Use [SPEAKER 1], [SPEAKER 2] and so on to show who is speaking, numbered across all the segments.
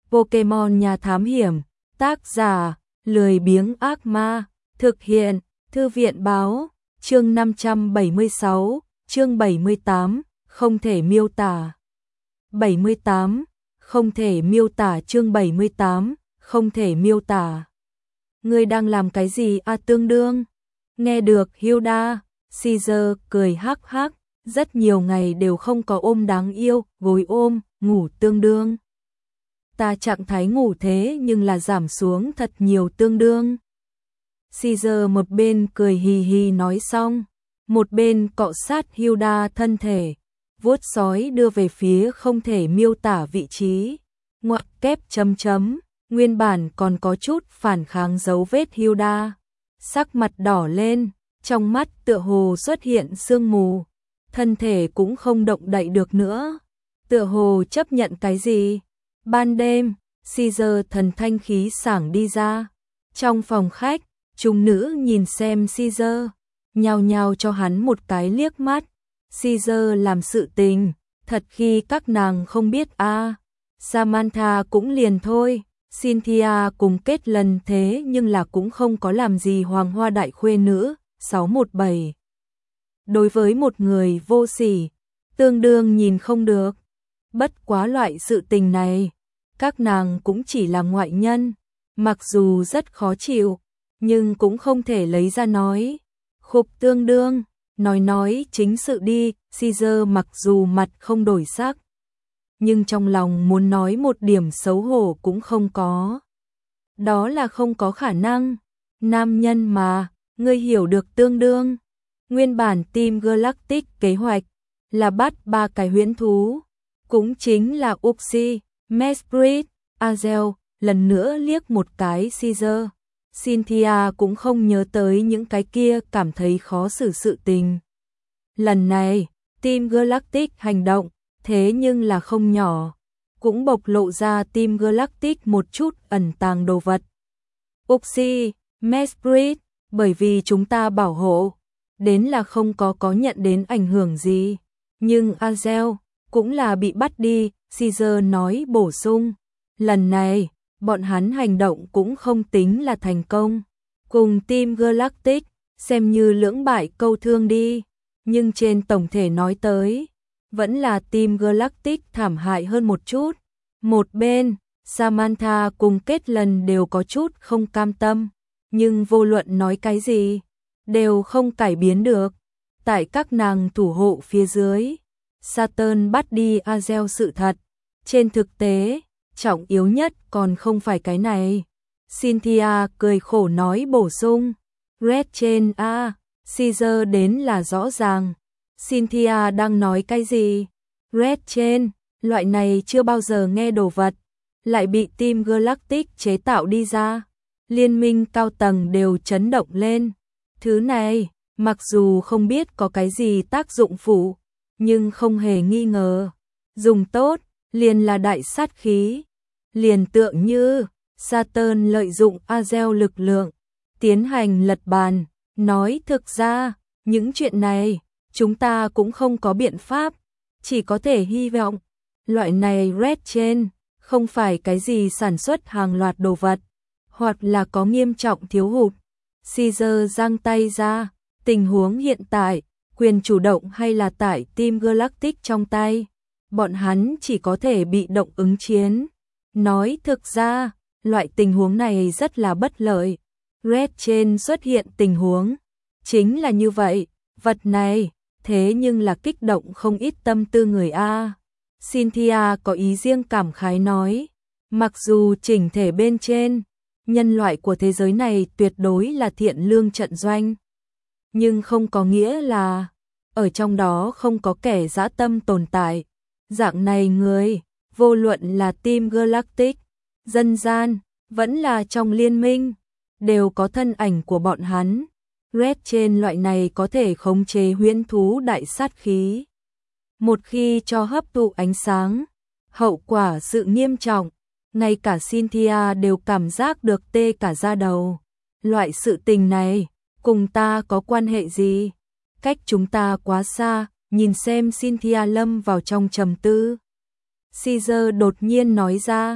[SPEAKER 1] Pokemon Nhà Thám Hiểm, tác giả, lười biếng ác ma, thực hiện, Thư viện báo, chương 576, chương 78, không thể miêu tả. 78, không thể miêu tả chương 78, không thể miêu tả. Ngươi đang làm cái gì tương đương? Nghe được Hilda, Caesar cười hắc hắc, rất nhiều ngày đều không có ôm đáng yêu, gối ôm, ngủ tương đương. Ta trạng thái ngủ thế nhưng là giảm xuống thật nhiều tương đương. Caesar một bên cười hì hì nói xong, một bên cọ sát Hilda thân thể, vuốt sói đưa về phía không thể miêu tả vị trí. Ngoặc kép chấm chấm, nguyên bản còn có chút phản kháng dấu vết Hilda. Sắc mặt đỏ lên, trong mắt tựa hồ xuất hiện sương mù, thân thể cũng không động đậy được nữa. Tựa hồ chấp nhận cái gì? Ban đêm, Caesar thần thanh khí sảng đi ra. Trong phòng khách, chúng nữ nhìn xem Caesar, nhao nhao cho hắn một cái liếc mắt. Caesar làm sự tình, thật khi các nàng không biết Samantha cũng liền thôi, Cynthia cùng kết lần thế nhưng là cũng không có làm gì hoàng hoa đại khuê nữ, 617. Đối với một người vô sỉ, tương đương nhìn không được. Bất quá loại sự tình này, các nàng cũng chỉ là ngoại nhân, mặc dù rất khó chịu, nhưng cũng không thể lấy ra nói. Khục tương đương, nói chính sự đi, Caesar mặc dù mặt không đổi sắc, nhưng trong lòng muốn nói một điểm xấu hổ cũng không có. Đó là không có khả năng, nam nhân mà, ngươi hiểu được tương đương. Nguyên bản Team Galactic kế hoạch là bắt 3 cái huyễn thú, cũng chính là Uxie, Mesprit, Azel, lần nữa liếc một cái Caesar. Cynthia cũng không nhớ tới những cái kia, cảm thấy khó xử sự tình. Lần này, Team Galactic hành động, thế nhưng là không nhỏ, cũng bộc lộ ra Team Galactic một chút ẩn tàng đồ vật. Uxie, Mesprit, bởi vì chúng ta bảo hộ, đến là không có nhận đến ảnh hưởng gì, nhưng Azel cũng là bị bắt đi, Caesar nói bổ sung. Lần này, bọn hắn hành động cũng không tính là thành công, cùng Team Galactic xem như lưỡng bại câu thương đi, nhưng trên tổng thể nói tới, vẫn là Team Galactic thảm hại hơn một chút. Một bên, Samantha cùng kết lần đều có chút không cam tâm, nhưng vô luận nói cái gì, đều không cải biến được. Tại các nàng thủ hộ phía dưới, Saturn bắt đi Azel sự thật. Trên thực tế, trọng yếu nhất còn không phải cái này. Cynthia cười khổ nói bổ sung. Red trên Caesar đến là rõ ràng. Cynthia đang nói cái gì? Red trên, loại này chưa bao giờ nghe đồ vật, lại bị Team Galactic chế tạo đi ra. Liên minh cao tầng đều chấn động lên. Thứ này, mặc dù không biết có cái gì tác dụng phụ, nhưng không hề nghi ngờ, dùng tốt, liền là đại sát khí. Liền tượng như Saturn lợi dụng Azel lực lượng, tiến hành lật bàn, nói thực ra, những chuyện này, chúng ta cũng không có biện pháp, chỉ có thể hy vọng, loại này Red trên, không phải cái gì sản xuất hàng loạt đồ vật, hoặc là có nghiêm trọng thiếu hụt. Caesar giang tay ra, tình huống hiện tại, quyền chủ động hay là tại Team Galactic trong tay, bọn hắn chỉ có thể bị động ứng chiến. Nói thực ra, loại tình huống này rất là bất lợi. Red trên xuất hiện tình huống, chính là như vậy, vật này, thế nhưng là kích động không ít tâm tư người Cynthia có ý riêng cảm khái nói, mặc dù chỉnh thể bên trên, nhân loại của thế giới này tuyệt đối là thiện lương trận doanh, nhưng không có nghĩa là ở trong đó không có kẻ dã tâm tồn tại. Dạng này người, vô luận là Team Galactic, dân gian, vẫn là trong liên minh, đều có thân ảnh của bọn hắn. Red trên loại này có thể khống chế huyễn thú đại sát khí. Một khi cho hấp thụ ánh sáng, hậu quả sự nghiêm trọng, ngay cả Cynthia đều cảm giác được tê cả da đầu. Loại sự tình này, cùng ta có quan hệ gì? Cách chúng ta quá xa, nhìn xem Cynthia lâm vào trong trầm tư. Caesar đột nhiên nói ra,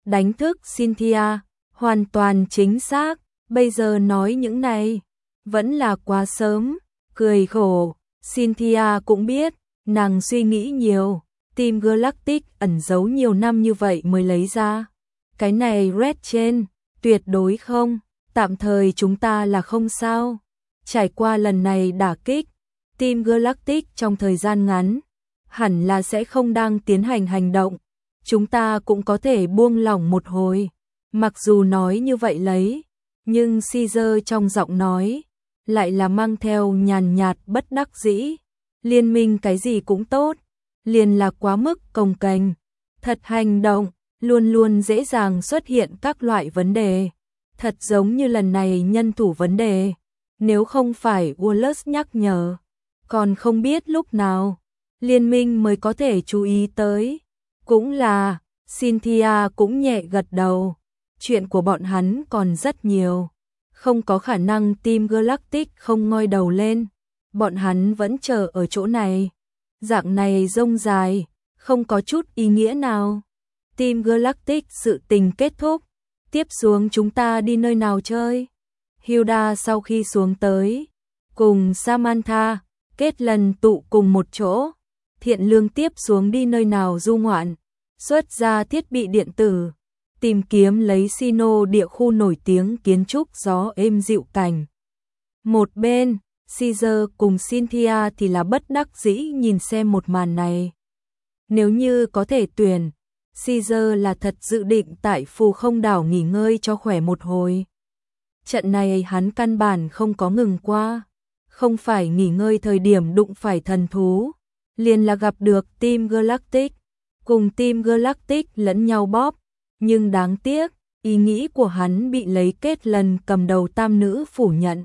[SPEAKER 1] đánh thức Cynthia, hoàn toàn chính xác, bây giờ nói những này, vẫn là quá sớm, cười khổ, Cynthia cũng biết, nàng suy nghĩ nhiều, Team Galactic ẩn giấu nhiều năm như vậy mới lấy ra. Cái này Red trên, tuyệt đối không, tạm thời chúng ta là không sao. Trải qua lần này đả kích, Team Galactic trong thời gian ngắn, hẳn là sẽ không đang tiến hành hành động. Chúng ta cũng có thể buông lỏng một hồi. Mặc dù nói như vậy lấy, nhưng Caesar trong giọng nói, lại là mang theo nhàn nhạt bất đắc dĩ. Liên minh cái gì cũng tốt, liền là quá mức cồng kềnh. Thật hành động, luôn luôn dễ dàng xuất hiện các loại vấn đề. Thật giống như lần này nhân thủ vấn đề. Nếu không phải Wallace nhắc nhở, còn không biết lúc nào liên minh mới có thể chú ý tới. Cũng là, Cynthia cũng nhẹ gật đầu. Chuyện của bọn hắn còn rất nhiều. Không có khả năng Team Galactic không ngoi đầu lên. Bọn hắn vẫn chờ ở chỗ này. Dạng này rông dài, không có chút ý nghĩa nào. Team Galactic sự tình kết thúc. Tiếp xuống chúng ta đi nơi nào chơi? Hilda sau khi xuống tới, cùng Samantha, kết lần tụ cùng một chỗ. Thiện Lương tiếp xuống đi nơi nào du ngoạn, xuất ra thiết bị điện tử, tìm kiếm lấy Sino địa khu nổi tiếng kiến trúc gió êm dịu cảnh. Một bên, Caesar cùng Cynthia thì là bất đắc dĩ nhìn xem một màn này. Nếu như có thể tuyển, Caesar là thật dự định tại Phù Không Đảo nghỉ ngơi cho khỏe một hồi. Trận này hắn căn bản không có ngừng qua, không phải nghỉ ngơi thời điểm đụng phải thần thú, liền là gặp được Team Galactic, cùng Team Galactic lẫn nhau bóp, nhưng đáng tiếc, ý nghĩ của hắn bị lấy kết lần cầm đầu tam nữ phủ nhận.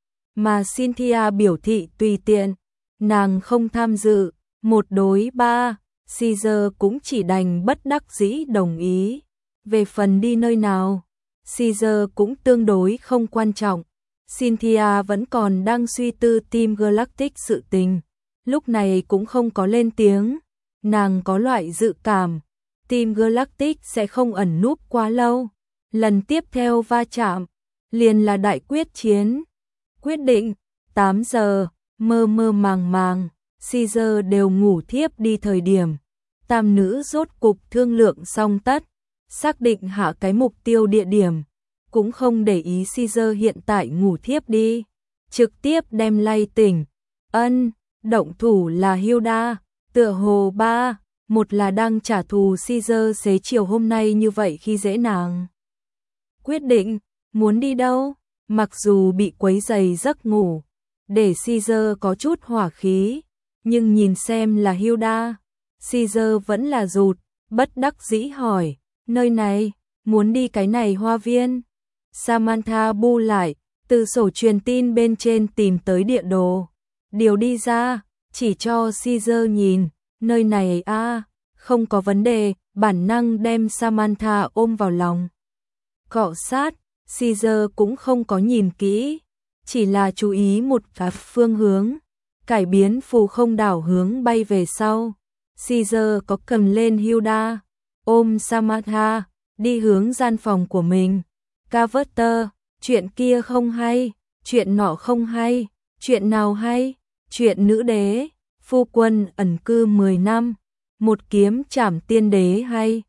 [SPEAKER 1] Mà Cynthia biểu thị tùy tiện, nàng không tham dự, 1-3, Caesar cũng chỉ đành bất đắc dĩ đồng ý. Về phần đi nơi nào, Caesar cũng tương đối không quan trọng. Cynthia vẫn còn đang suy tư Team Galactic sự tình, lúc này cũng không có lên tiếng. Nàng có loại dự cảm, Team Galactic sẽ không ẩn núp quá lâu. Lần tiếp theo va chạm, liền là đại quyết chiến. Quyết định, 8 giờ, mơ mơ màng màng, Caesar đều ngủ thiếp đi thời điểm. Tam nữ rốt cục thương lượng xong tất, xác định hạ cái mục tiêu địa điểm. Cũng không để ý Caesar hiện tại ngủ thiếp đi, trực tiếp đem lay tỉnh. Động thủ là Hilda, tựa hồ 1 là đang trả thù Caesar xế chiều hôm nay như vậy khi dễ nàng. Quyết định, muốn đi đâu? Mặc dù bị quấy rầy giấc ngủ, để Caesar có chút hỏa khí, nhưng nhìn xem là Hilda, Caesar vẫn là rụt, bất đắc dĩ hỏi, nơi này, muốn đi cái này hoa viên. Samantha bu lại, từ sổ truyền tin bên trên tìm tới địa đồ, điều đi ra, chỉ cho Caesar nhìn, nơi này không có vấn đề, bản năng đem Samantha ôm vào lòng. Cọ sát, Caesar cũng không có nhìn kỹ, chỉ là chú ý một cái phương hướng, cải biến Phù Không Đảo hướng bay về sau. Caesar có cầm lên Hilda, ôm Samantha, đi hướng gian phòng của mình. Carter, chuyện kia không hay, chuyện nọ không hay, chuyện nào hay, chuyện nữ đế, phu quân ẩn cư 10 năm, một kiếm trảm tiên đế hay.